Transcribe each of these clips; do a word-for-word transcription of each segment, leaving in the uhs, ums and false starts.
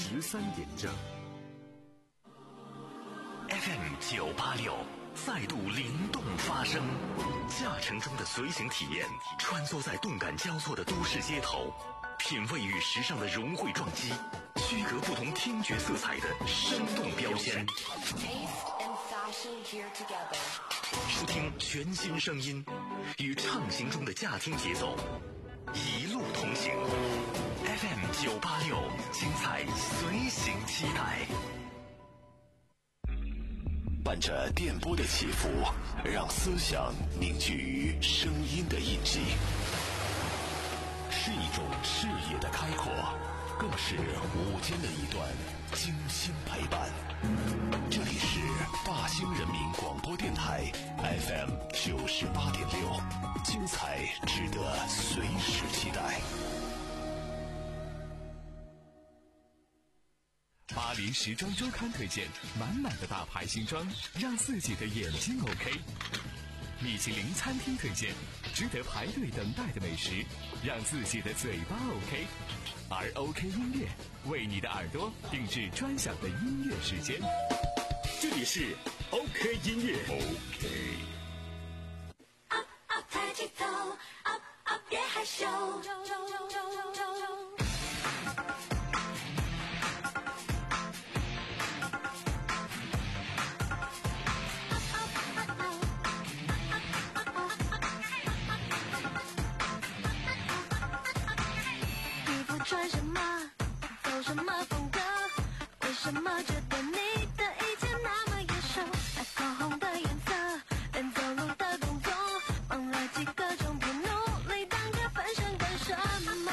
十三点正。 F M 九八六再度灵动发声，驾乘中的随行体验，穿梭在动感交错的都市街头，品味与时尚的融汇撞击，区隔不同听觉色彩的生动标签。收听全新声音，与畅行中的驾听节奏，一路同行。F M 九八六，精彩随行期待。 伴着电波的起伏，让思想凝聚于声音的印记，是一种视野的开阔，更是午间的一段精心陪伴。这里是大兴人民广播电台 F M 九十八点六，精彩值得随时期待。 巴黎时装周刊推荐满满的大牌新装，让自己的眼睛 OK。米其林餐厅推荐值得排队等待的美食，让自己的嘴巴 OK。而 OK 音乐为你的耳朵定制专享的音乐时间。这里是 OK 音乐 OK。 Up up 抬起头 Up up 别害羞，穿什么，走什么风格？为什么觉得你的一切那么眼熟？爱口红的颜色，连走路的动作，忘了几个钟不努力当个分身干什么？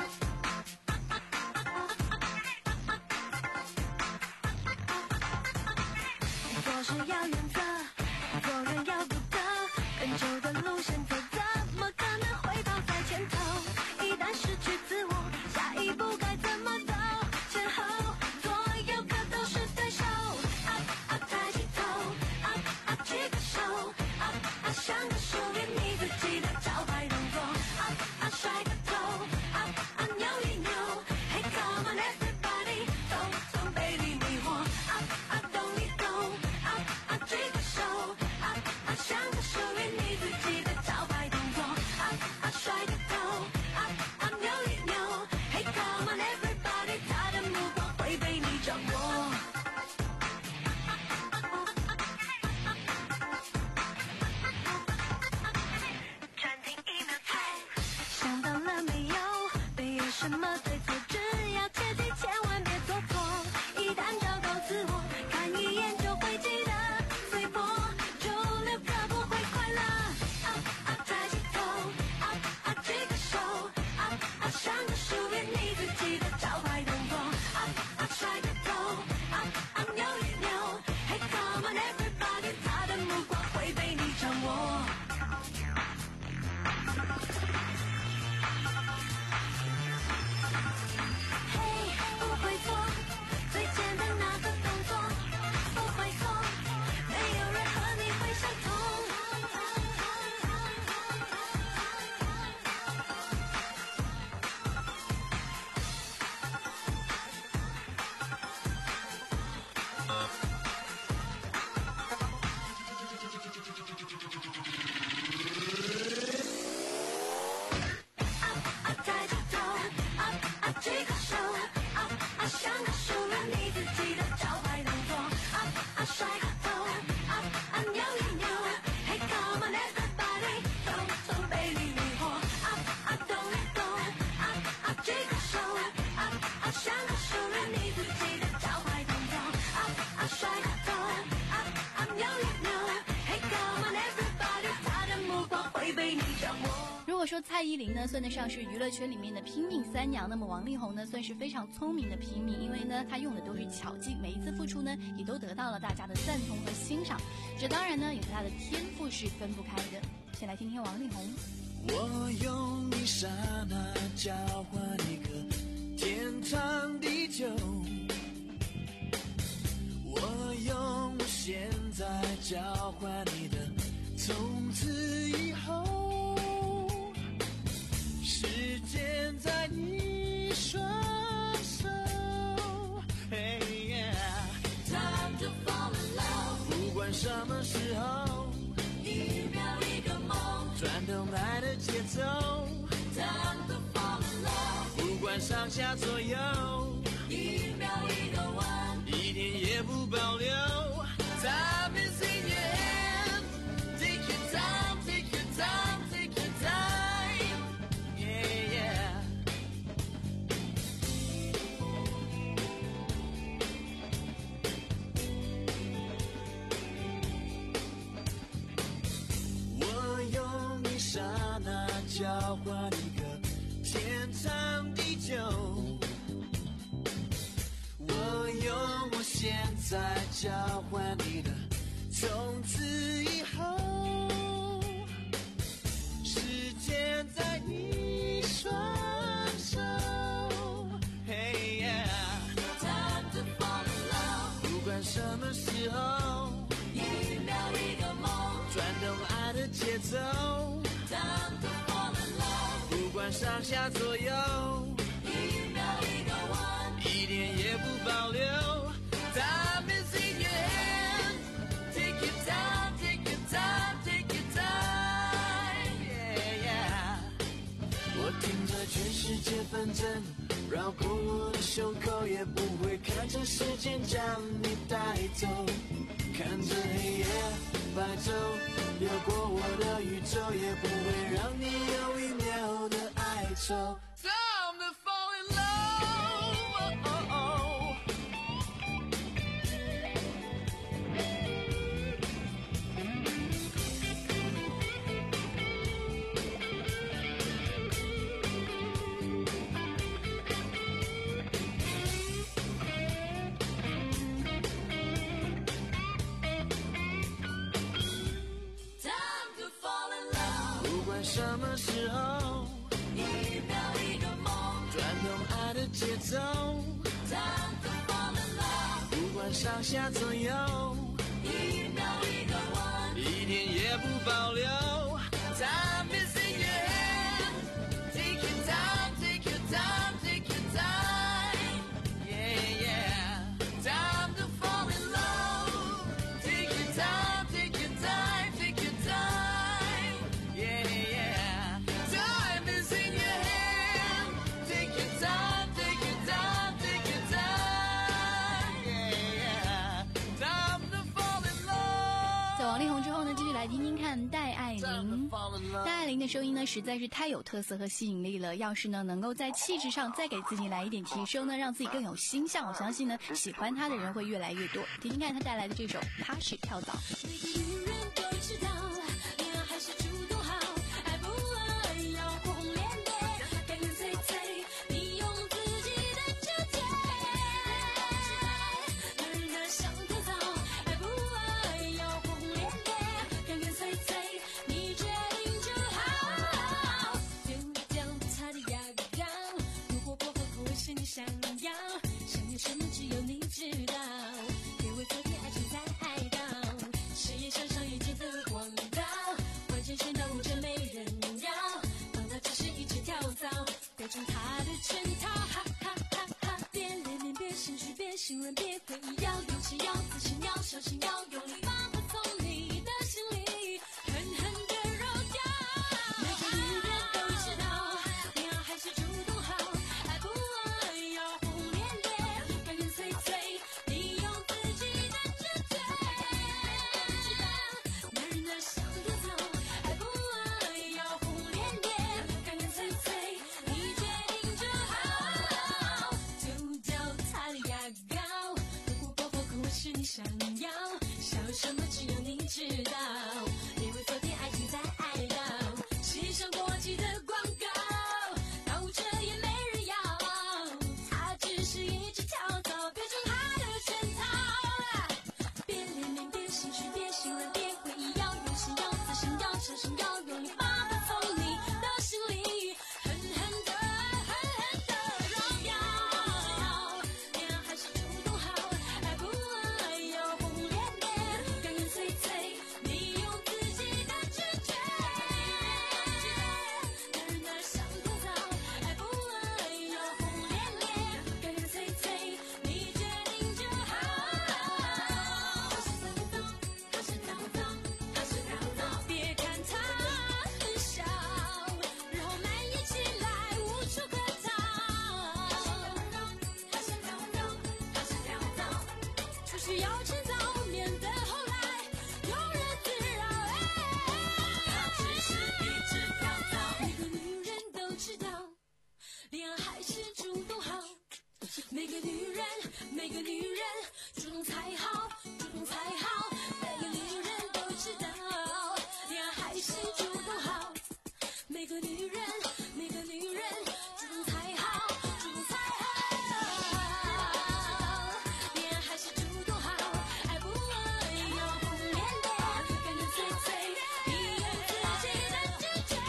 做事要原则，做人要独特，更久的路线走，怎么可能会跑在前头？一旦失去自我，下一步该怎么走？前后左右可都是对手。Up up 抬起头 ，Up up 举个手 ，Up up 像个属于你自己的招牌动作。Up up 甩个头 ，Up up 扭一扭 ，Hey come on everybody， 统统被你迷惑。Up up 动一动 ，Up up 举个手 ，Up up 像个属于你自己的招牌动作。Up up 甩个头 ，Up up 扭一扭。Hey come on everybody， 他的目光会被你掌握。暂停一秒钟，想到了没有？没有什么对错，只要切记千万别做错。一旦找到自我，看一眼就会记得，随波逐流可不会快乐。Up up 抬起头 ，Up up 举个手 ，Up up 像个属于你自己的招牌动作。Up up 甩个头 ，Up up 扭一扭 ，Hey come on everybody， 他的目光会被你掌握。嘿，不会错，最简单那个动作，不会错，没有人和你会相同。Up up 抬起头 ，Up up 举个手 ，Up up 像个属于你自己的招牌动作。Up up 甩个头 ，Up up 扭一扭 ，Hey come on everybody， 统统被你迷惑。Up up 动一动 ，Up up 举个手 ，Up up 像个属于你自己的招牌动作。Up up 甩个头 ，Up up 扭一扭 ，Hey come on everybody， 他的目光会被你掌握。 如果说蔡依林呢算得上是娱乐圈里面的拼命三娘，那么王力宏呢算是非常聪明的平民，因为呢他用的都是巧劲，每一次付出呢也都得到了大家的赞同和欣赏，这当然呢也和他的天赋是分不开的。先来听听王力宏。 我用一刹那交换一个天长地久，我用现在交换你的从此以后，时间在你双手下左右， 一秒一个弯， 一点也不保留。Time is in your hand, take your time, take your time, take your time, yeah, yeah. 我用一刹那交换一个天长地久，我用我现在交换你的从此以后，时间在你双手。Hey yeah, time to fall in love， 不管什么时候， 一秒一个梦， 转动爱的节奏。 time to fall in love， 不管上下左右， 一秒一个弯， 一点也不保留。Time is in your hand, take your time, take your time, take your time, yeah, yeah. 我听着全世界纷争绕过我的胸口，也不会看着时间将你带走，看着黑夜白昼流过我的宇宙，也不会让你有一秒的哀愁。Time to fall in love, oh, oh, oh. 什么时候， 一秒一个梦， 转动爱的节奏。 time to fall in love， 不管上下左右， 一秒一个弯， 一点也不保留。Time is in your hand, take your time, take your time, take your time, yeah, yeah. Time to fall in love, take your time, take your time, take your time, yeah, yeah. Time is in your hand, take your time, take your time, take your time, yeah, yeah. Time to fall in love. 在王力宏之后呢，继续来听听看戴爱玲。戴爱玲的声音呢，实在是太有特色和吸引力了。要是呢，能够在气质上再给自己来一点提升呢，让自己更有形象，我相信呢，喜欢她的人会越来越多。听听看她带来的这首《踏实跳蚤》。 每个女人都知道，恋爱还是主动好，爱不爱要轰轰烈烈，甘愿脆脆，你用自己的直觉。男人的像跳蚤，爱不爱要轰轰烈烈，甘愿脆脆，你决定就好。丢掉他的牙膏，如果薄荷口味是你想要，想要什么只有你知道。别为昨天爱情在爱到，事业上上一直的广告，关键是能真没人要，放他只是一只跳蚤，掉进他的圈套，哈哈哈哈！别恋恋，别心虚，别心软，别回忆，要勇气，要自信，要小心，要用力，把它从你的心里狠狠地揉掉。每个女人都知道，恋爱还是主动好，爱不爱要轰轰烈烈，甘愿脆脆，你用自己的直觉。男人的像跳蚤，爱不爱要轰轰烈烈，甘愿脆脆，你决定就好。丢掉他的牙膏，如果薄荷口味是你想要，小心需要迟早面对后来有人自扰。他只是一直跳蚤，每个女人都知道，恋爱还是主动好。每个女人，每个女人，主动才好，主动才好。每个女人都知道，恋爱还是主动好。每个女人，每个女人，主动才好，主动才好。恋爱还是主动好，爱不爱要红脸的，干干脆脆，你有自己的直觉。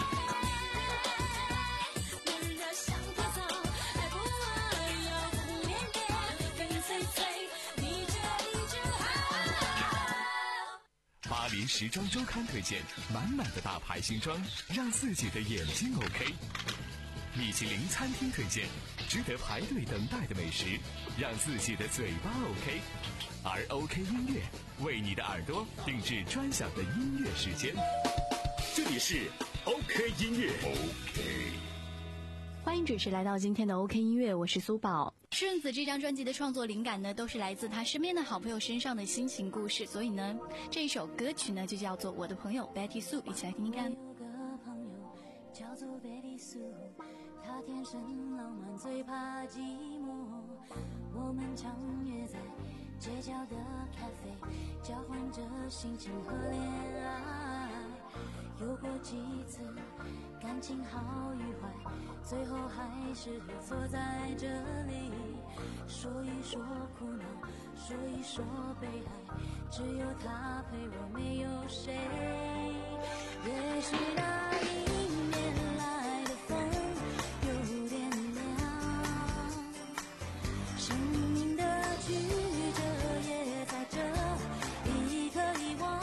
男人的像跳蚤，爱不爱要红脸的，干干脆脆，你这里就好。 巴黎时装周刊推荐满满的大牌新装，让自己的眼睛 OK。米其林餐厅推荐值得排队等待的美食，让自己的嘴巴 OK。而 OK 音乐为你的耳朵定制专享的音乐时间。 这里是 OK 音乐 OK。 欢迎准时来到今天的 OK 音乐，我是苏宝。顺子这张专辑的创作灵感呢，都是来自他身边的好朋友身上的心情故事，所以呢，这一首歌曲呢就叫做《我的朋友 Betty Sue》，一起来听听看。 有个朋友叫做 Betty Sue， 她天生浪漫，最怕寂寞。我们常约在街角的咖啡，交换着心情和恋爱。有过几次感情好与坏，最后还是坐在这里，说一说苦恼，说一说悲哀，只有他陪我，没有谁。也许那迎面来的风有点凉，生命的曲折也在这一刻遗忘。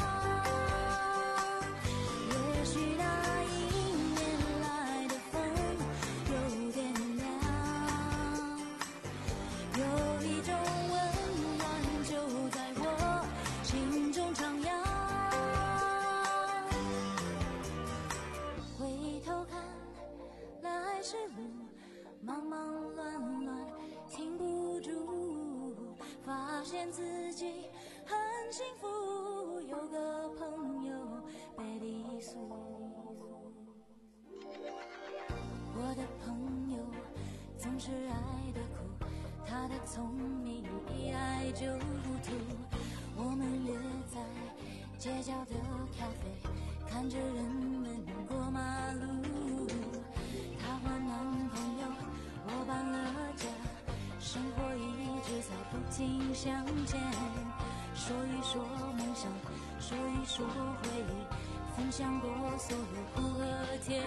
也许那迎面来的风有点凉，有一种温暖就在我心中徜徉。回头看来时路忙忙乱乱，停不住，发现自己很幸福，有个朋友Betty Sue。我的朋友总是爱得苦，他的聪明一爱就糊涂。我们约在街角的咖啡，看着人们过马路。她换男朋友，我搬了家，生活一直在不停向前。说一说梦想，说一说回忆，分享过所有苦和甜。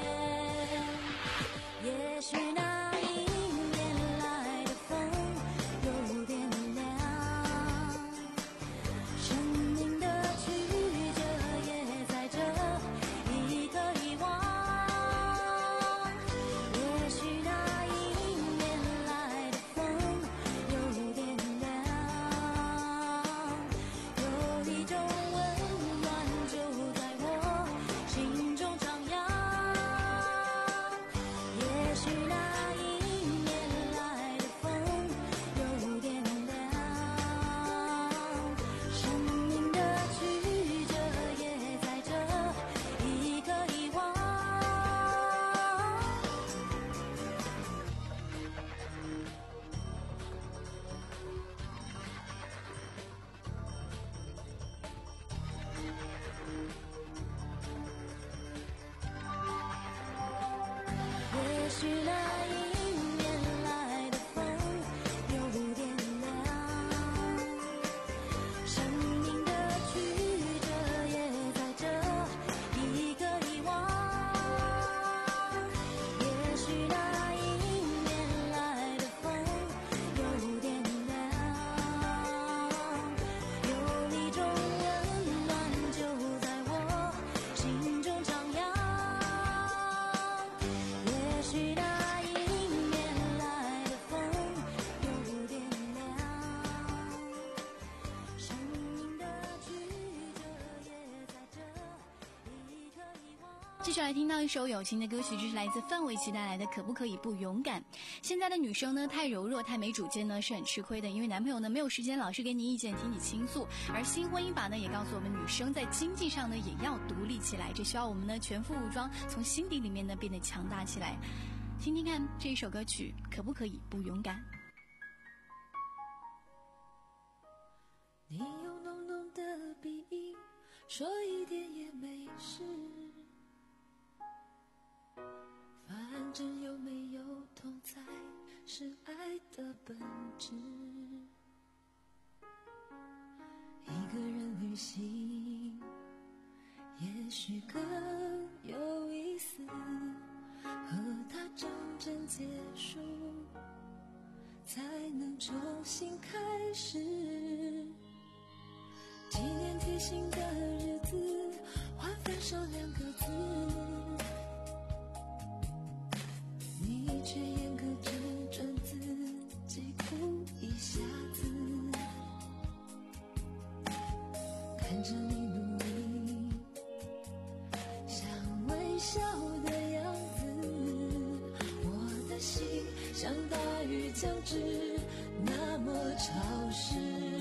也许那迎面来的风有点凉，生命的曲折也在这一刻遗忘。也许那迎面来的风有点凉，有一种温暖就在我心中徜徉。也许那迎面来的风有点凉，生命的曲折也在这一刻遗忘。也许那迎面来的风有点凉，生命的曲折也在这一刻遗忘。也许那迎面来的风有点凉，有一种温暖就在我心中徜徉。也许那继续来听到一首有情的歌曲，这是来自范玮琪带来的《可不可以不勇敢》。现在的女生呢，太柔弱太没主见呢，是很吃亏的，因为男朋友呢没有时间老是给你意见听你倾诉。而新婚姻法呢也告诉我们，女生在经济上呢也要独立起来，这需要我们呢全副武装，从心底里面呢变得强大起来。听听看这一首歌曲《可不可以不勇敢》。 你用浓浓的鼻音说一点也没事，反正有没有痛才是爱的本质。一个人旅行也许更有意思，和他真正结束才能重新开始。纪念贴心的日子换分手两个字，你却严格只准自己哭一下子。看着你努力想微笑的样子，我的心像大雨将至，那么潮湿。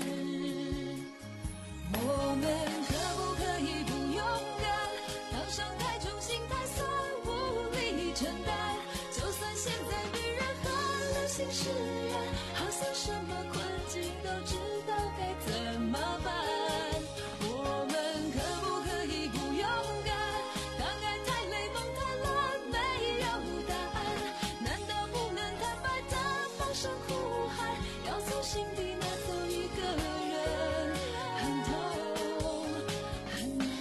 我们可不可以不勇敢，当伤太重心太酸无力承担，就算现在女人很流行释然，好像什么困境都知道该怎么办。我们可不可以不勇敢，当爱太累梦太乱没有答案，难道不能坦白的放声呼喊，要从心底拿走一个人，很痛很难。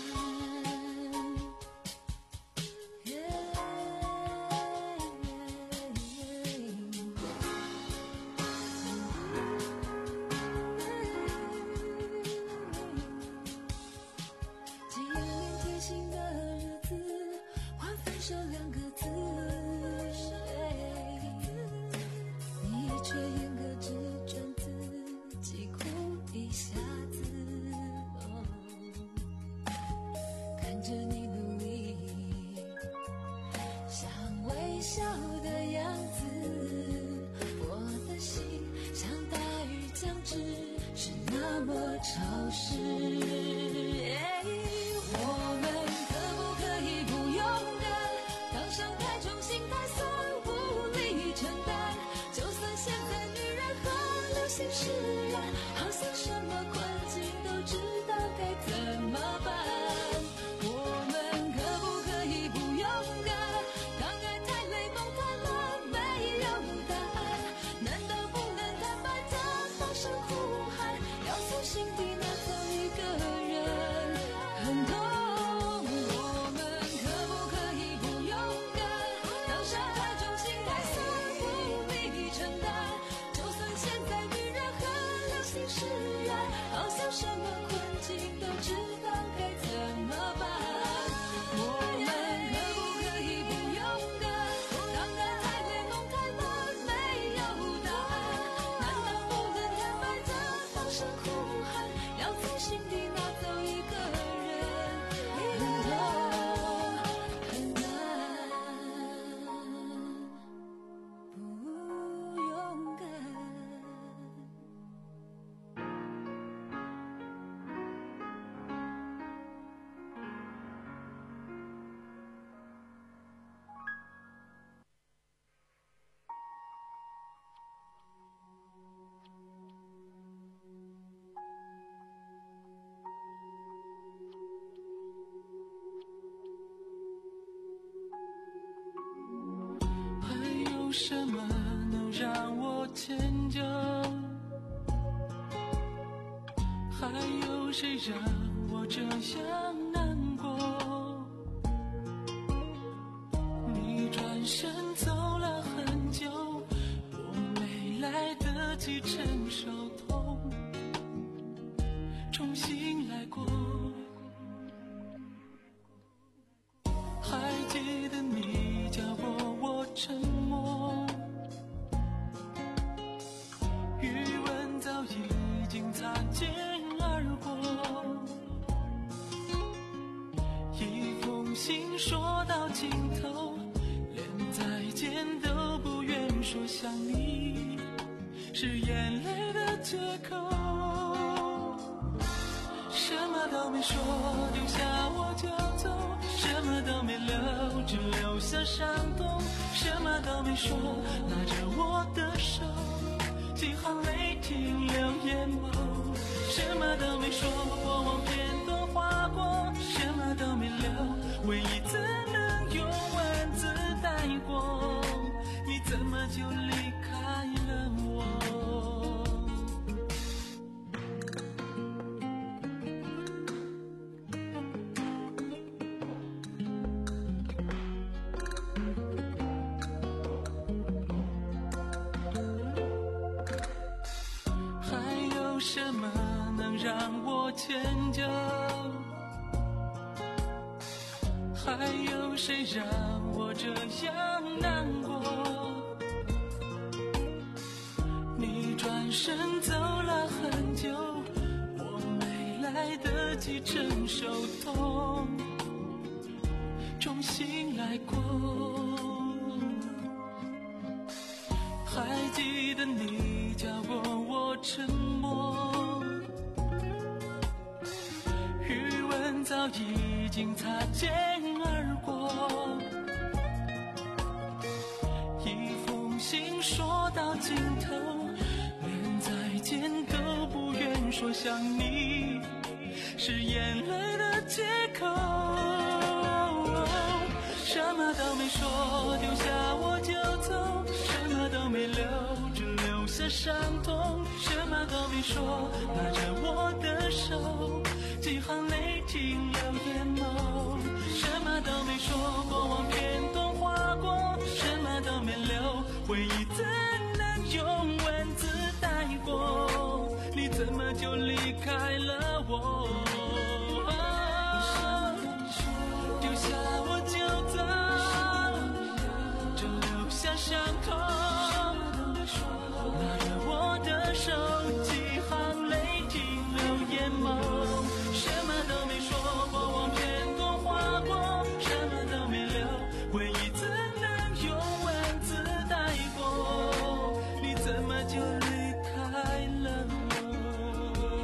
纪念贴心的日子换分手两个字，你却严格只准自己哭一下子。哦，看着你努力想微笑的样子，我的心像大雨将至，是那么潮湿。我们可不可以不勇敢，当伤太重心太酸无力承担，就算现在女人很流行释然，好像什么困境都知道该怎么办。我们可不可以不勇敢，当爱太累梦太乱没有答案，难道不能坦白的放声呼喊，要从心底拿走一个人，很痛。我们可不可以不勇敢，当伤太重心太酸无力承担，就算现在女人很流行释然，好像什么困境都知道该怎么办。我们可不可以不勇敢，当爱太累梦太乱没有答案，难道不能坦白的放声呼喊，要从心底拿走一个人，很痛很难。不勇敢。 还有什么能让我迁就？还有谁让我这样难过？你转身走了很久，我没来得及承受痛，重新来过。还记得你教过我沉默，余温早已经擦肩而过，一封信说到尽头，连再见都不愿说想你，是眼泪的借口。什么都没说，丢下我就走，什么都没留，只留下伤痛。什么都没说，拉着我的手，几行泪停留眼眸。什么都没说，过往片段划过，什么都没留，唯一只能用文字带过。你怎么就离开了我？还有什么能让我迁就？还有谁让我这样难过？你转身走了很久，我没来得及承受痛，重新来过。还记得你教过我沉默，余温早已经擦肩而过。一封信说到尽头，连再见都不愿说想你，是眼泪的借口。什么都没说，丢下我就走，什么都没留，只留下伤痛。什么都没说，拉着我的手，几行泪停留眼眸。什么都没说，过往片段划过，什么都没留，回忆怎能用文字带过？你怎么就离开了我？丢下我就走，只留下伤痛。拉着我的手，几行泪停留眼眸。什么都没说，过往片段划过，什么都没留，回忆怎能用文字带过？你怎么就离开了我？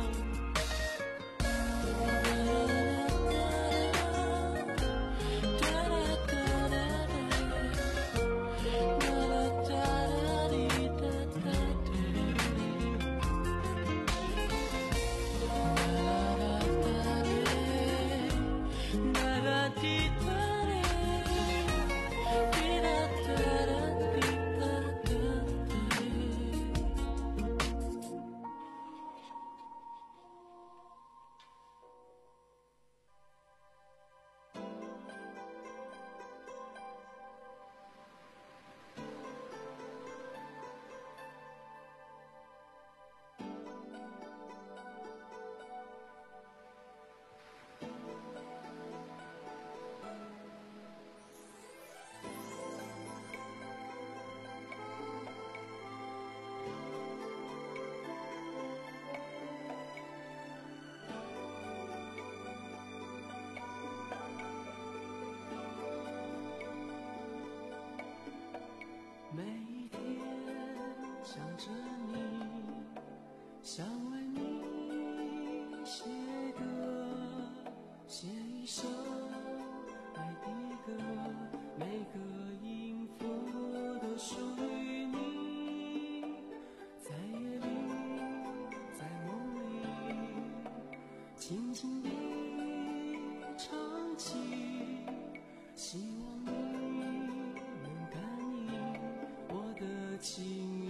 每一天想着你，想为你写歌，写一首爱的歌，每个音符都属于你。在夜里，在梦里，轻轻地唱起，希望你能感应我的情意。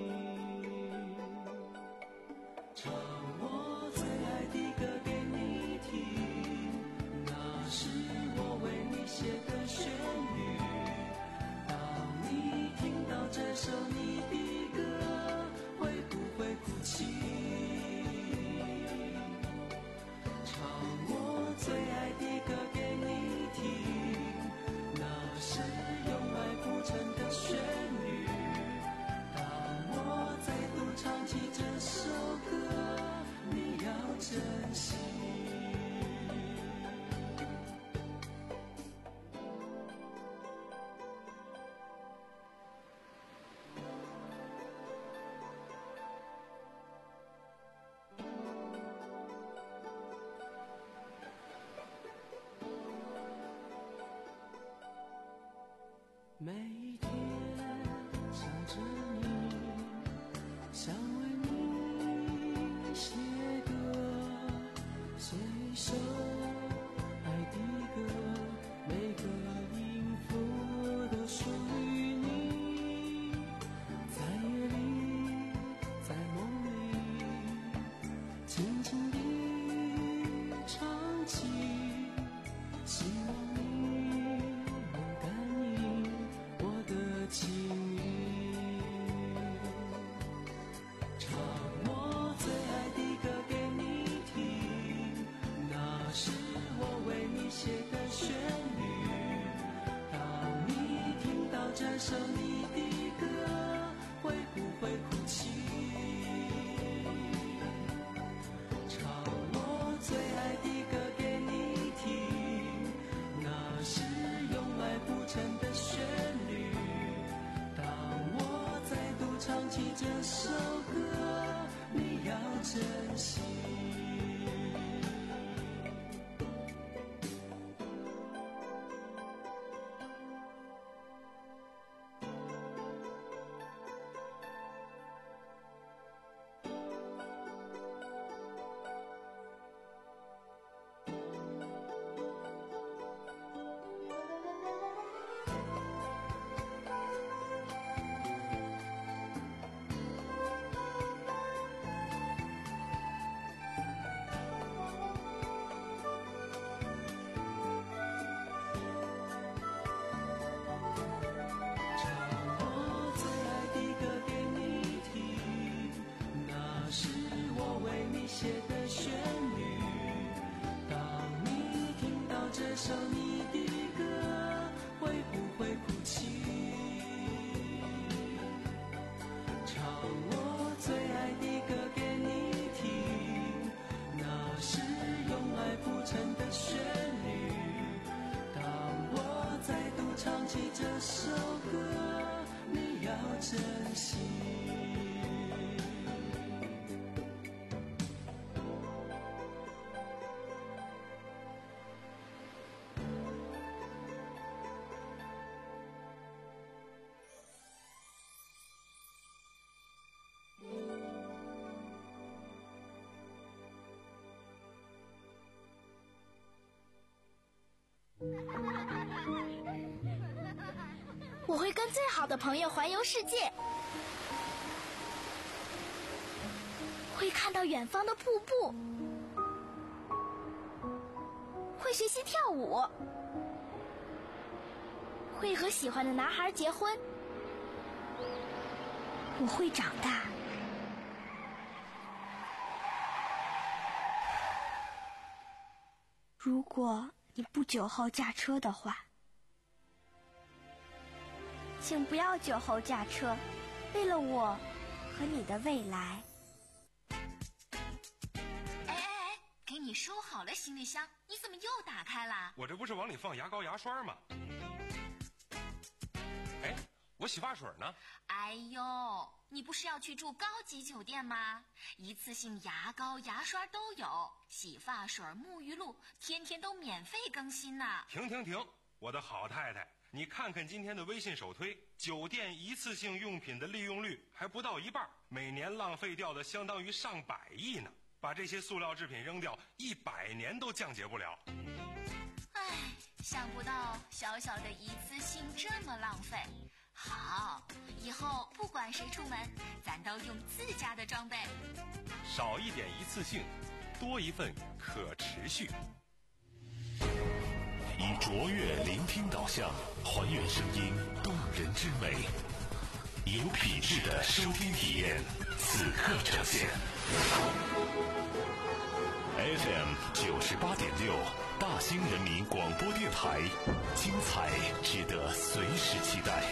唱我最爱的歌给你听，那是我为你写的旋律。当你听到这首你的歌，会不会哭泣？唱我最爱的歌给你听，那是用爱谱成的旋律。 感受你的歌，会不会哭泣？唱我最爱的歌给你听，那是用爱谱成的旋律。当我再度唱起这首歌，你要珍惜。写的旋律，当你听到这首你的歌，会不会哭泣？唱我最爱的歌给你听，那是用爱谱成的旋律。当我再度唱起这首歌，你要珍惜。 我会跟最好的朋友环游世界，会看到远方的瀑布，会学习跳舞，会和喜欢的男孩结婚。我会长大。如果你不酒后驾车的话，请不要酒后驾车，为了我和你的未来。 哎哎哎，给你收好了行李箱，你怎么又打开了？ 我这不是往里放牙膏牙刷吗？哎，我洗发水呢？ 哎呦，你不是要去住高级酒店吗？一次性牙膏牙刷都有，洗发水沐浴露天天都免费更新呢。 停停停，我的好太太，你看看今天的微信首推，酒店一次性用品的利用率还不到一半，每年浪费掉的相当于上百亿呢。把这些塑料制品扔掉，一百年都降解不了。 唉，想不到小小的一次性这么浪费。好，以后不管谁出门，咱都用自家的装备。 少一点一次性，多一份可持续。 以卓越聆听导向，还原声音动人之美，有品质的收听体验，此刻呈现。F M 九十八点六，大兴人民广播电台，精彩值得随时期待。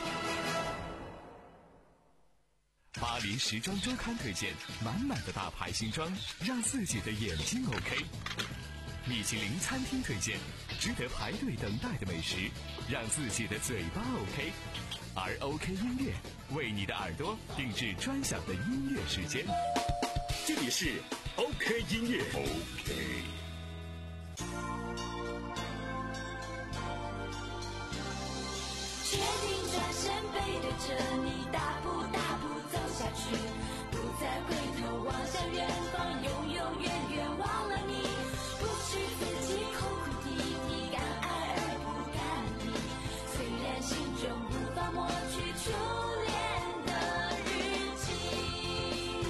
巴黎时装周刊推荐，满满的大牌新装，让自己的眼睛 OK。米其林餐厅推荐，值得排队等待的美食，让自己的嘴巴 OK。而 OK 音乐为你的耳朵定制专享的音乐时间。这里是 OK 音乐 OK。 决定转身背对着你，大步大步走下去，不再回头望向远方，永永远远忘了你，不许自己哭哭啼啼，敢爱而不敢理，虽然心中无法抹去初恋的日记。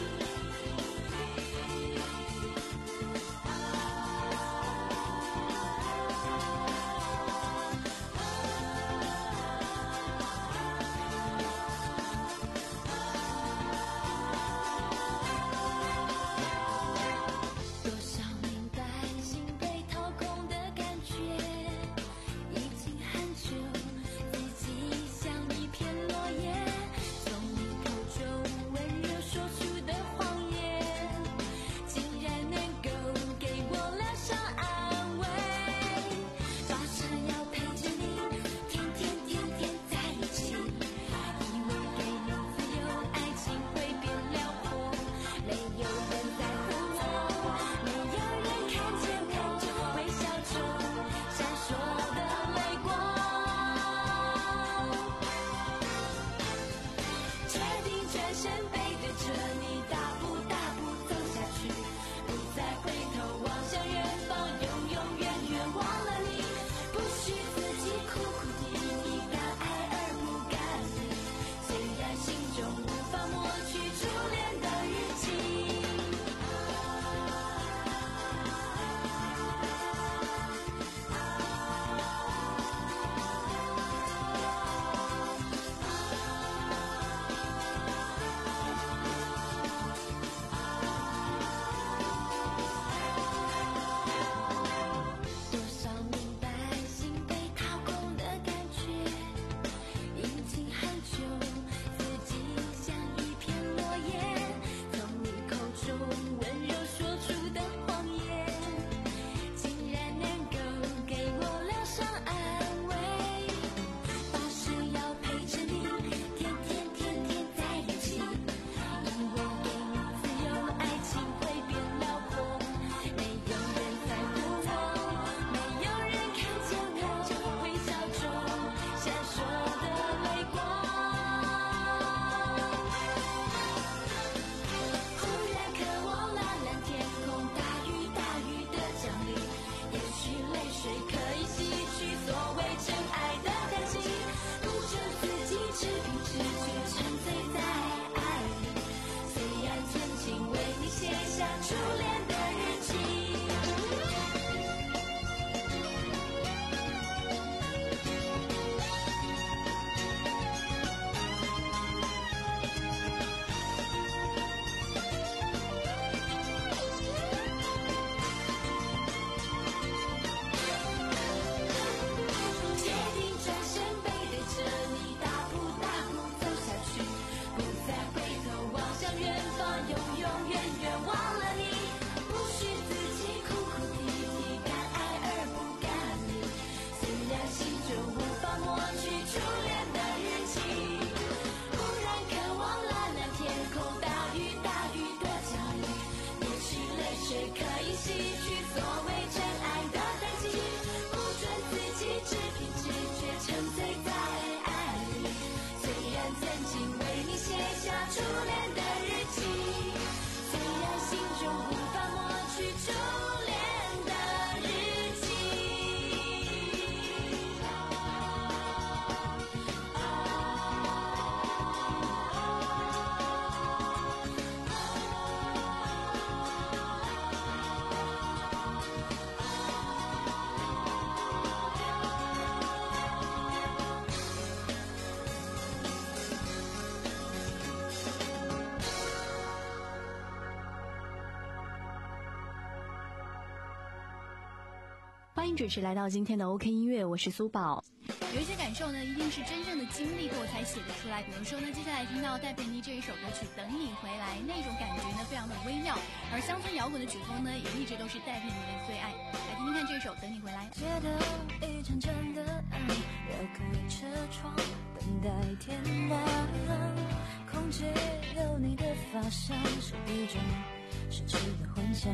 欢迎准时来到今天的 OK 音乐，我是苏宝。有一些感受呢，一定是真正的经历过才写得出来。比如说呢，接下来听到戴佩妮这一首歌曲《等你回来》，那种感觉呢非常的微妙，而乡村摇滚的曲风呢，也一直都是戴佩妮的最爱。来听听看这首《等你回来》。 街头一盏盏的暗，绕开车窗，等待天亮。空气有你的发香，是一种失去的幻想。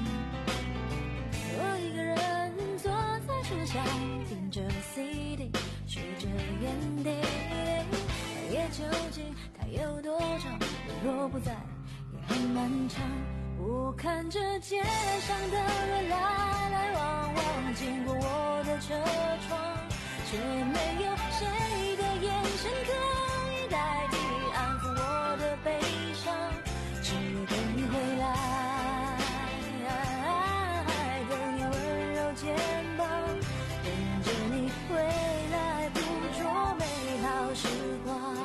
我一个人坐在树下，听着 C D， 抽着烟蒂。黑夜究竟它有多长？若不在，也很漫长。我看着街上的人来来往往，经过我的车窗，却没有谁的眼神可以代替安抚我的悲伤，只有等你回来。肩膀等着你回来，捕捉美好时光。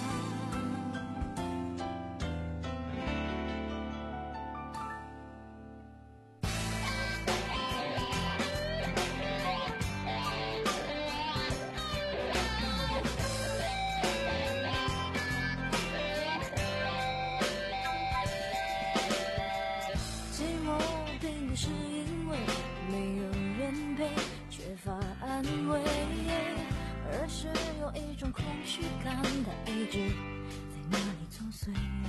寂寞并不是因为没有缺乏安慰，而是有一种空虚感，它一直在那里作祟。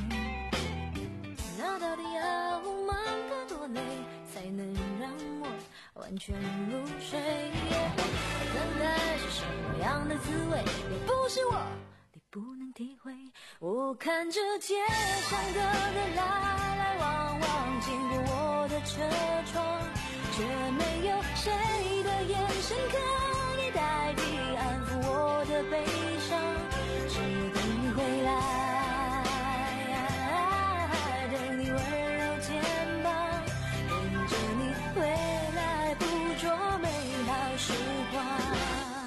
那到底要忙得多累，才能让我完全入睡？等待是什么样的滋味，也不是我你不能体会。我看着街上的人来来往往，经过我的车窗，却没有谁的眼神可以代替安抚我的悲伤，只有等你回来，等你温柔肩膀，等着你回来，捕捉美好时光。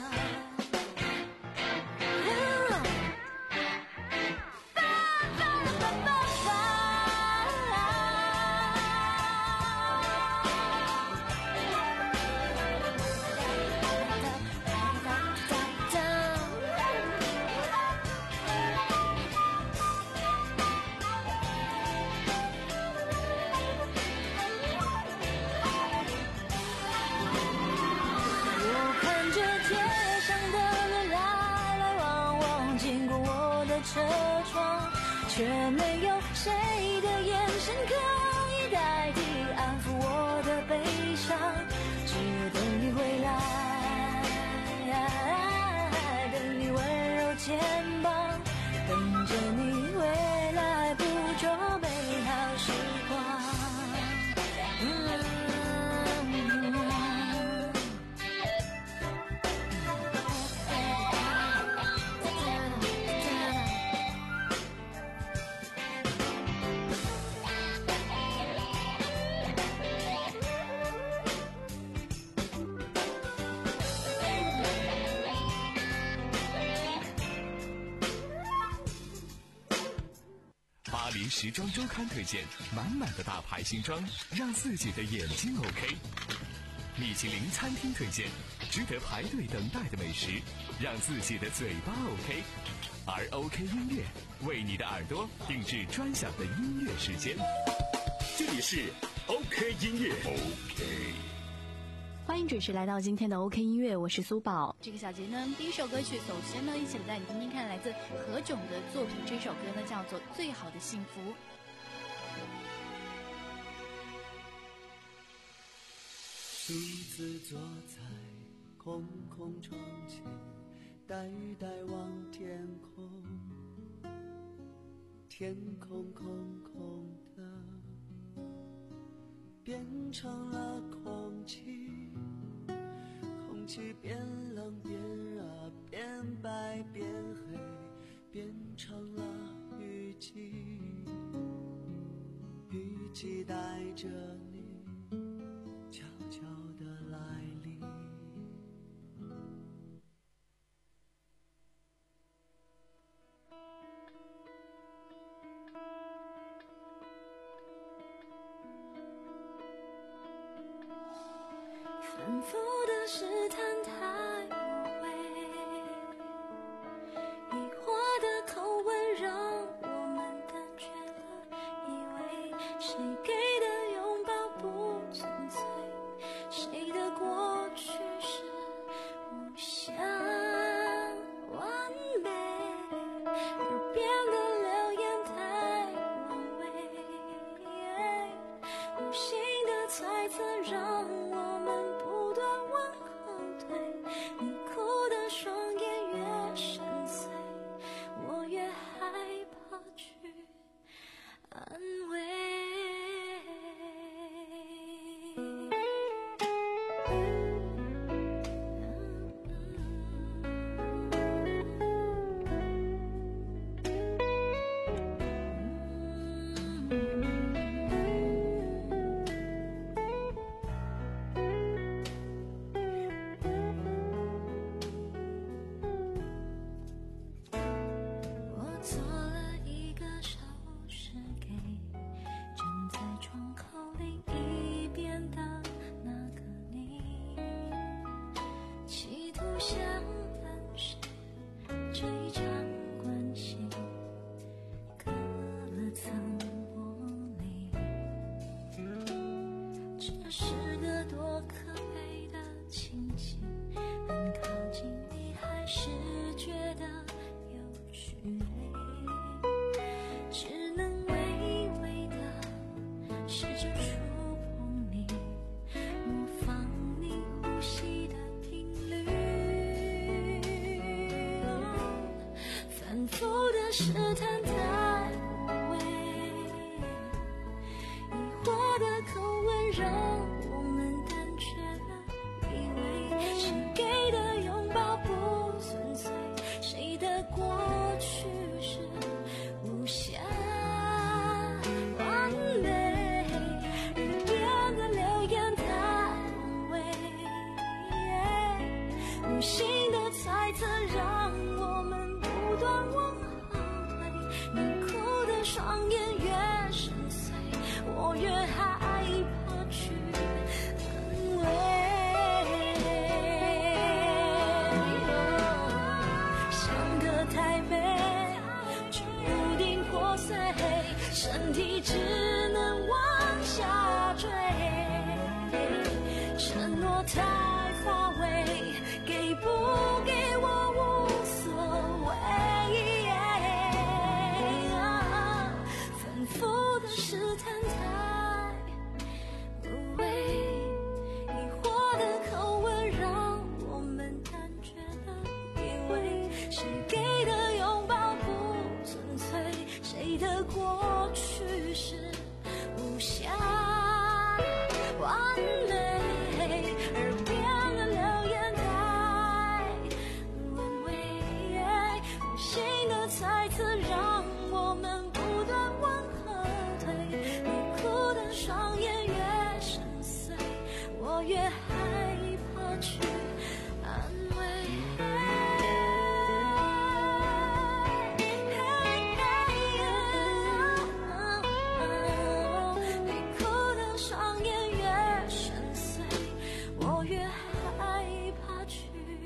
车窗，却没有谁的眼神可以代替安抚我的悲伤，只有等你回来，等你温柔肩膀，等着你回来，捕捉美好时光。嗯巴黎时装周刊推荐满满的大牌新装，让自己的眼睛 OK。米其林餐厅推荐值得排队等待的美食，让自己的嘴巴 OK。而 OK 音乐为你的耳朵定制专享的音乐时间。 这里是 OK 音乐 OK。 欢迎准时来到今天的 OK 音乐，我是苏宝。这个小节呢，第一首歌曲，首先呢，一起来带你听听看来自何炅的作品。这首歌呢叫做《最好的幸福》。 独自坐在空空窗前，呆呆望天空，天空空空的，变成了空气。空气变冷变热，变白变黑，变成了雨季。雨季带着你悄悄地来临。 反复试探太无味，疑惑的口吻让我们感觉了，以为谁给的拥抱不纯粹，谁的过去是无限完美，耳边的流言太完美，无心的猜测让我们不断往后退，你哭的双眼越深邃，我越害怕去安慰。我做了一个手势给站在窗口另一边的那个你，企图想暗示这一场关系隔了层玻璃，这是个多可悲的情景，很靠近你还是觉得有距离，只能微微的试着触碰你，模仿你呼吸的频率，反复的试探太无味，疑惑的口吻让我们感觉了，以为谁给的拥抱不纯粹，谁的过去是无限完美，耳边的流言太完美，无心的猜测让我们不断往后退，你哭的双眼越深邃，我越害怕去安慰。像个太美，注定破碎，身体只能往下坠，承诺太乏味，给不给我无所谓，反复的试探太无味，疑惑的口吻让我们感觉了，以为谁给的拥抱不纯粹，谁的过去是无限完美，耳边的流言太完美，无心的猜测让我们不断往后退，你哭的双眼越深邃，我越害怕去安慰。你哭的双眼越深邃，我越害怕去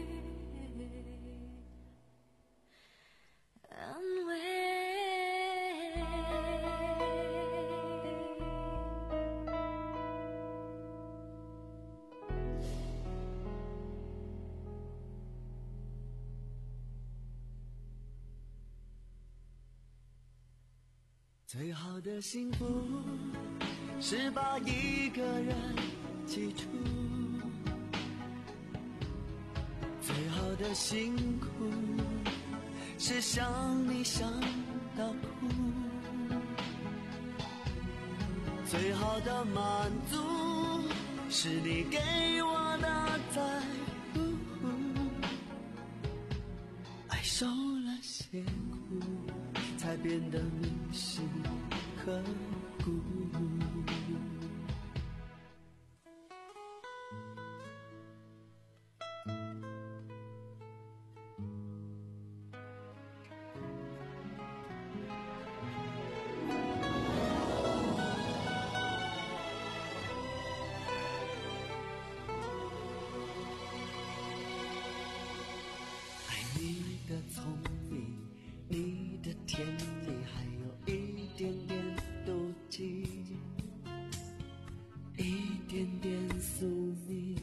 安慰。 最好的幸福是把一个人记住，最好的辛苦是想你想到哭，最好的满足是你给我的在乎，爱受了些苦才变得铭心刻骨。 聪明，你的甜蜜还有一点点妒忌，一点点宿命，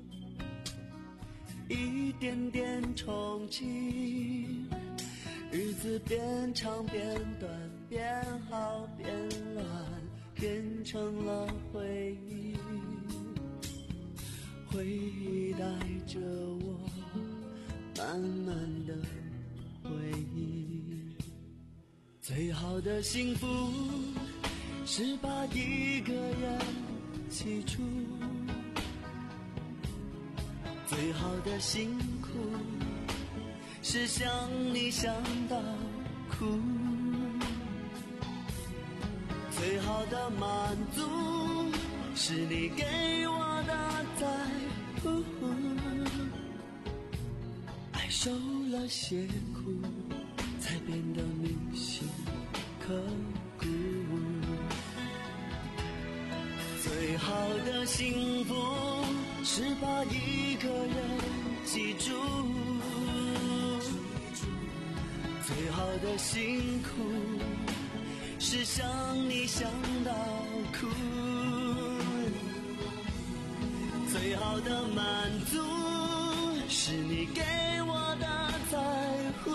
一点点憧憬，日子变长变短，变好变乱，变成了回忆，回忆带着我慢慢的回忆。最好的幸福是把一个人记住，最好的辛苦是想你想到哭，最好的满足是你给我的在乎，爱受了些苦才变得铭心刻骨，最好的幸福是把一个人记住，最好的辛苦是想你想到哭，最好的满足是你给我的在乎，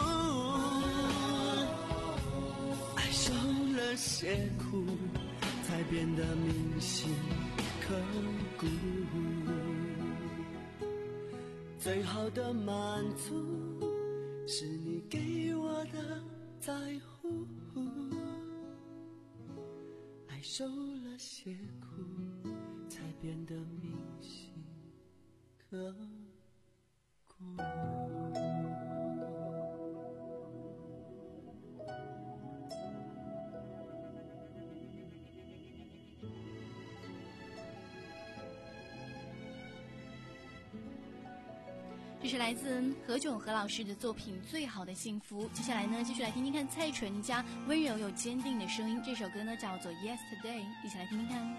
爱受了些苦才变得铭心刻骨，最好的满足是你给我的在乎，爱受了些苦才变得铭心刻骨。 这是来自何炅何老师的作品《最好的幸福》。接下来呢，继续来听听看蔡淳佳温柔又坚定的声音。这首歌呢叫做《Yesterday》，一起来听听看。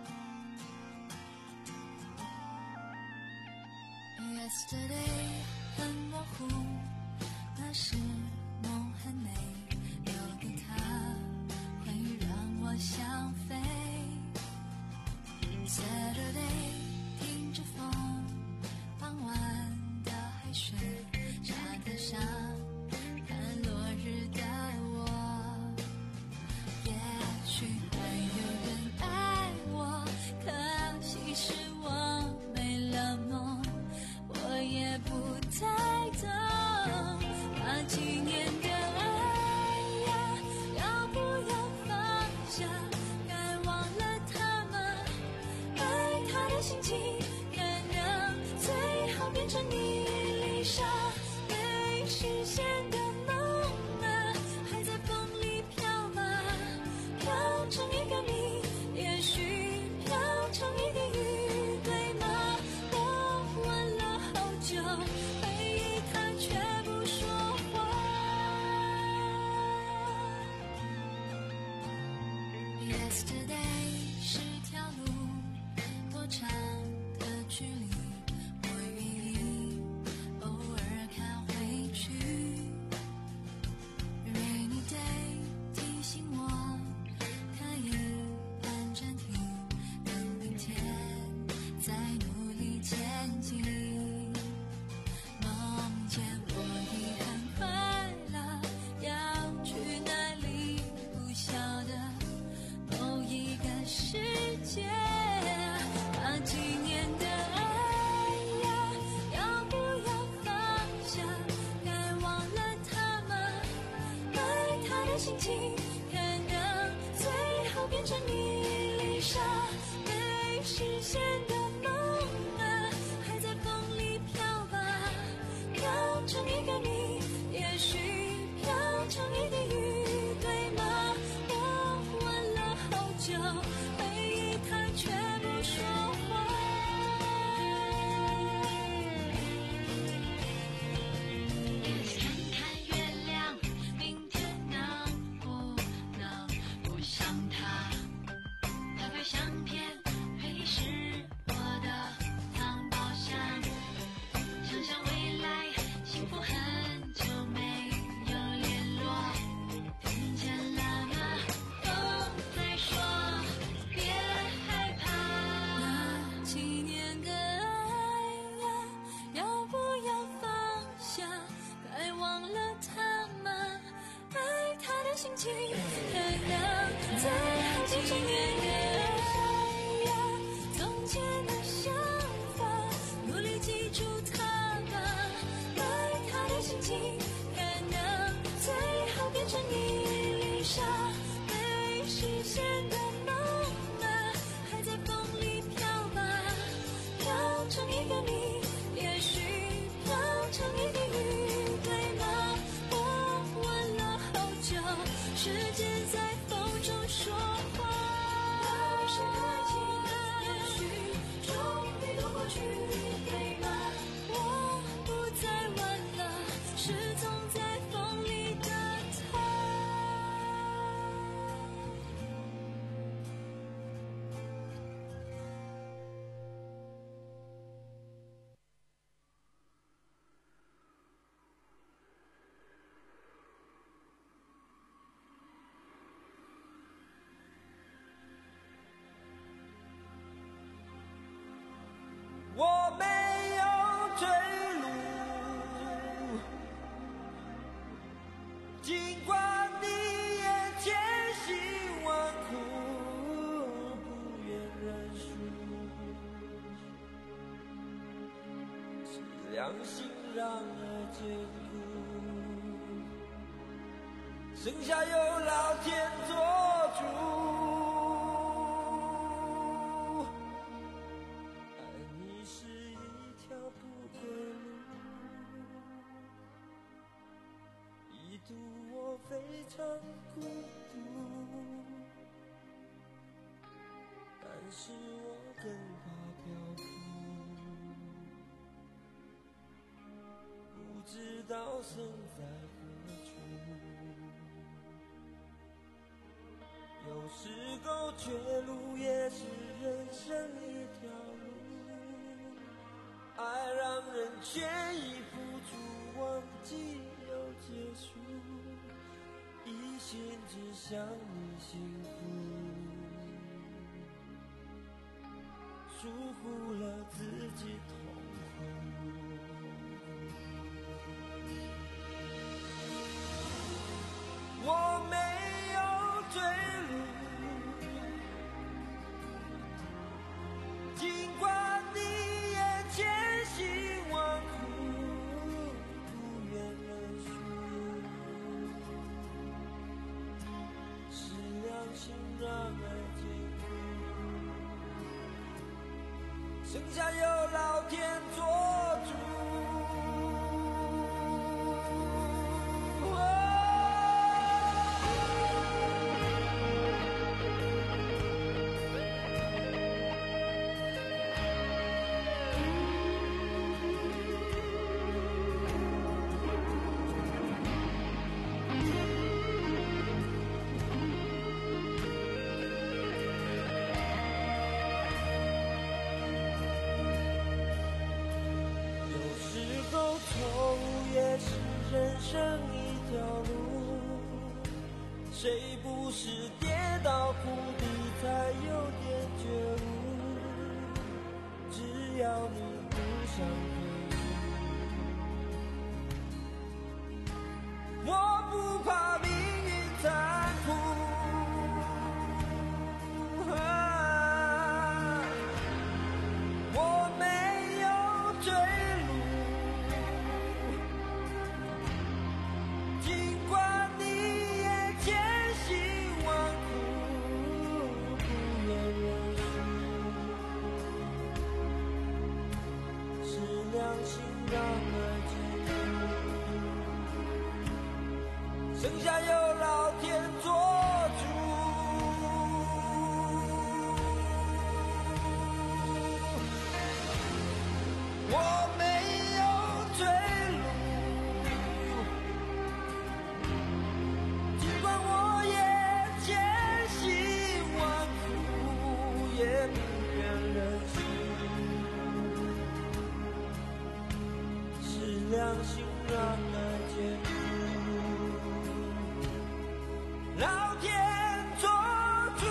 Yesterday 很模糊，那是梦很美，有个他会让我想飞。Saturday 听着风，傍晚的海水，沙滩上看落日的我，也许会有人爱我，可惜是我没了梦，我也不太懂，那几年的爱呀，要不要放下，该忘了他们，爱他的心情可能最好变成你离沙，没实现的梦啊，还在风里飘吗？飘成一个谜，也许飘成一滴雨，对吗？我问了好久，回忆它却不说话。Yesterday 是条路，多长的距离，我愿意偶尔看回去。Rainy day 提醒我可以按暂停，等明天再努力前进。梦见我已很快乐，要去哪里不晓得，某一个世界，那几年的爱呀，要不要放下，该忘了他们，爱他的心情可能最好变成你离沙，没实现的梦啊，还在风里飘吧，飘成一个谜，也许飘成一滴雨，对吗？我问了好久，回忆它却不说话。看看月亮，明天能不能不想他？打开相片，陪时光情，可能最后变成月牙。从前的想法，努力记住它吧，爱他的心情，可能最后变成一粒沙，没实现的梦啊，还在风里飘吧，飘成一个你，也许飘成一滴雨，对吗？我问了好久，时间在风中说话。是爱情的延续，终于都过去，对吗？我不再问了，失踪在风里的他。 我没有退路，尽管你也千辛万苦，不愿认输，是良心让爱坚固，剩下有老天做主。度我非常孤独，但是我更怕漂浮，不知道身在何处，有时候绝路也是人生一条路，爱让人全意付出，忘记要结束，一心只想你幸福，疏忽了自己痛苦。我没有退路，尽管你也千辛万苦，不愿认输，是良心让爱坚固，剩下有老天做主。人生一条路，谁不是跌到谷底才有点觉悟？只要你不想退出，我不怕命运残酷。啊，我没有退路。剩下有老天做主，我没有退路，尽管我也千辛万苦，也不愿认输，是良心让爱坚固。老天做主，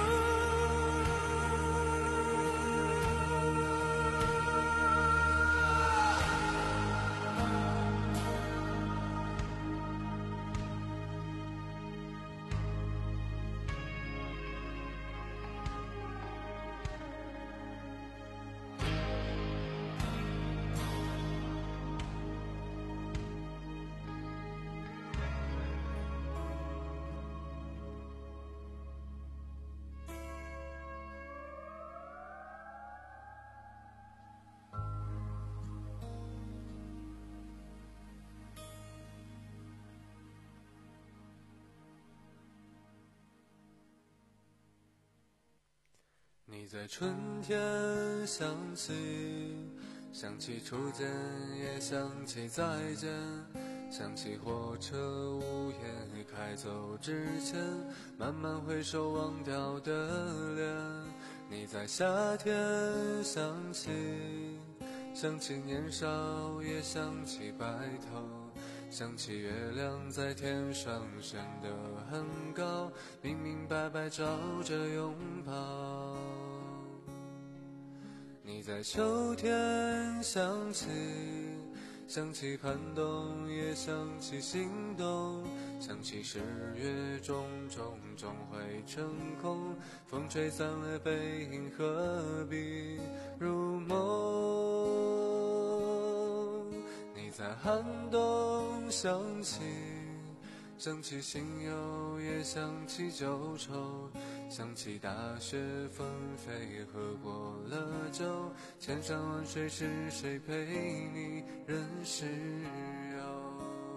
你在春天想起，想起初见，也想起再见，想起火车午夜开走之前，慢慢回首忘掉的脸。你在夏天想起，想起年少，也想起白头，想起月亮在天上升得很高，明明白白照着拥抱。你在秋天想起，想起寒冬，也想起心动，想起十月种种终会成空，风吹散了背影，何必入梦？你在寒冬想起，想起心忧，也想起旧愁，想起大雪纷飞，喝过了酒，千山万水是谁陪你任是游？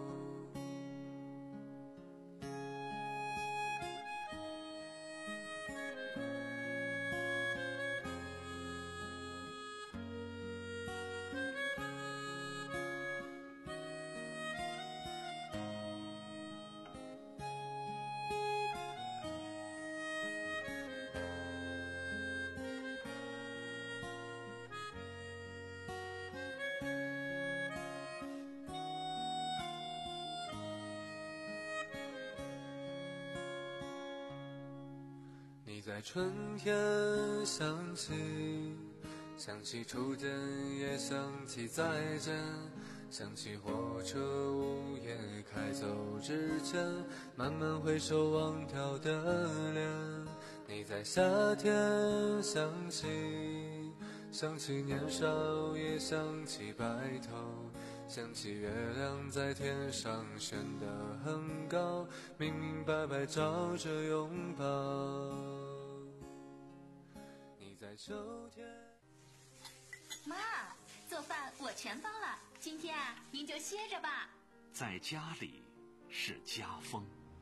你在春天想起，想起初见，也想起再见，想起火车午夜开走之前，慢慢回首忘掉的脸。你在夏天想起，想起年少，也想起白头，想起月亮在天上悬得很高，明明白白照着拥抱。你在秋天。 妈，做饭我全包了，今天啊，您就歇着吧。 在家里是家风。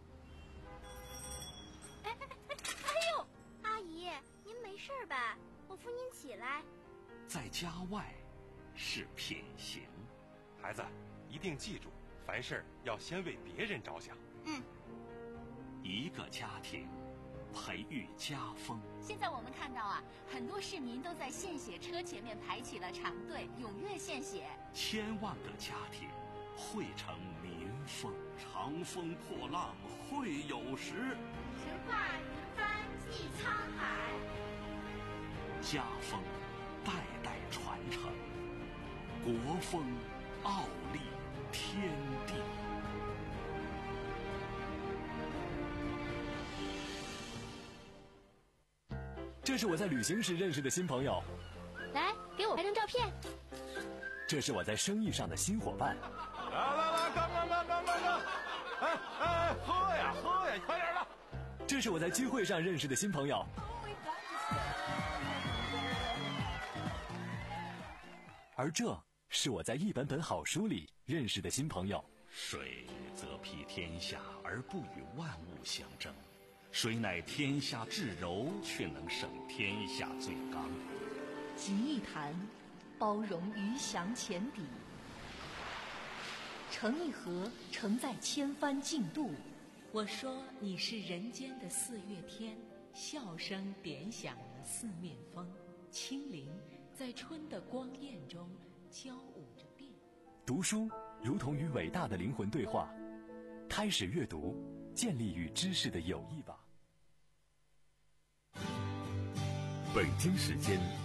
哎哎哎哎呦，阿姨，您没事吧？我扶您起来。 在家外是品行。 孩子，一定记住，凡事要先为别人着想。 嗯。 一个家庭培育家风。 现在我们看到啊，很多市民都在献血车前面排起了长队，踊跃献血。 千万个家庭汇成民风，长风破浪会有时。 神话云帆济沧海。 家风代代传承，国风傲立天地。 这是我在旅行时认识的新朋友， 来，给我拍张照片。 这是我在生意上的新伙伴。 来来来，干干干干干干！哎哎，喝呀喝呀，快点的！ 这是我在聚会上认识的新朋友。而这是我在一本本好书里认识的新朋友。 水则披天下而不与万物相争，水乃天下至柔，却能胜天下最刚。 集一坛，包容鱼翔浅底；盛一盒，承载千帆竞渡。 我说你是人间的四月天，笑声点响了四面风，清灵在春的光艳中交舞着变。 读书如同与伟大的灵魂对话，开始阅读，建立与知识的友谊吧。 北京时间